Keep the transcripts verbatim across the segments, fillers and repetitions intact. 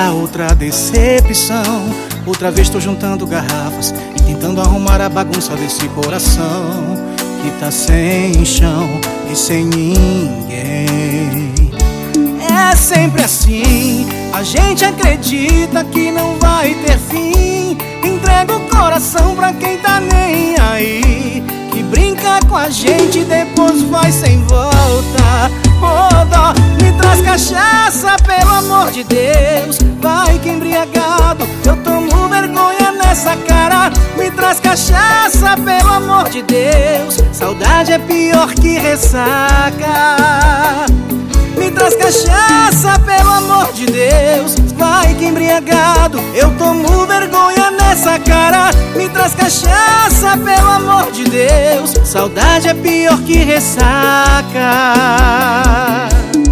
pra outra decepção. Outra vez tô juntando garrafas e tentando arrumar a bagunça desse coração que tá sem chão e sem ninguém. É sempre assim, a gente acredita que não vai ter fim. Entrega o coração pra quem tá nem aí, que brinca com a gente e depois vai sem volta. Ô dó, me traz cachaça, pelo amor de Deus. Vai que embriagado eu tomo vergonha nessa cara. Me traz cachaça, pelo amor de Deus. Saudade é pior que ressaca. Me traz cachaça, pelo amor de Deus. Vai que embriagado eu tomo vergonha nessa cara. Me traz cachaça, pelo amor de Deus. Saudade é pior que ressaca.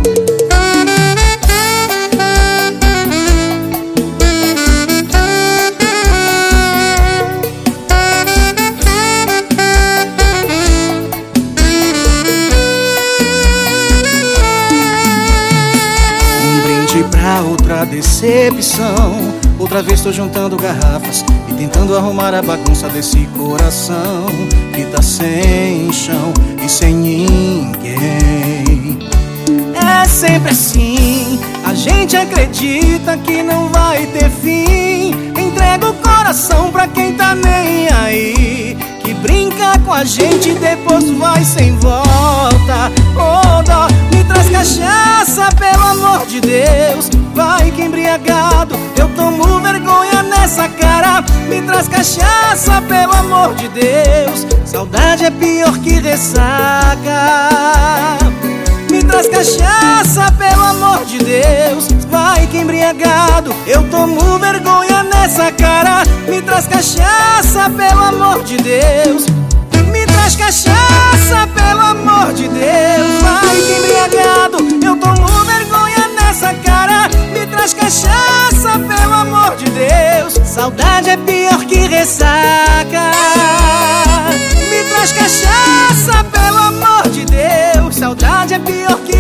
Pra outra decepção. Outra vez tô juntando garrafas e tentando arrumar a bagunça desse coração que tá sem chão e sem ninguém. É sempre assim, a gente acredita que não vai ter fim. Entrega o coração pra quem tá nem aí, que brinca com a gente e depois vai sem volta. Ô dó, me traz cachaça, pelo amor de Deus. Vai que embriagado eu tomo vergonha nessa cara. Me traz cachaça, pelo amor de Deus. Saudade é pior que ressaca. Me traz cachaça, pelo amor de Deus. Vai que embriagado eu tomo vergonha nessa cara. Me traz cachaça, pelo amor de Deus. Me traz cachaça, pelo amor de Deus. Vai que embriagado eu tomo vergonha nessa cara. Me traz cachaça, pelo amor de Deus. Saudade é pior que ressaca. Me traz cachaça, pelo amor de Deus. Saudade é pior que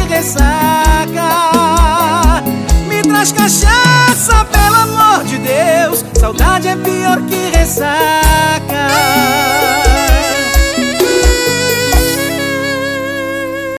ressaca. Me traz cachaça, pelo amor de Deus. Saudade é pior que ressaca.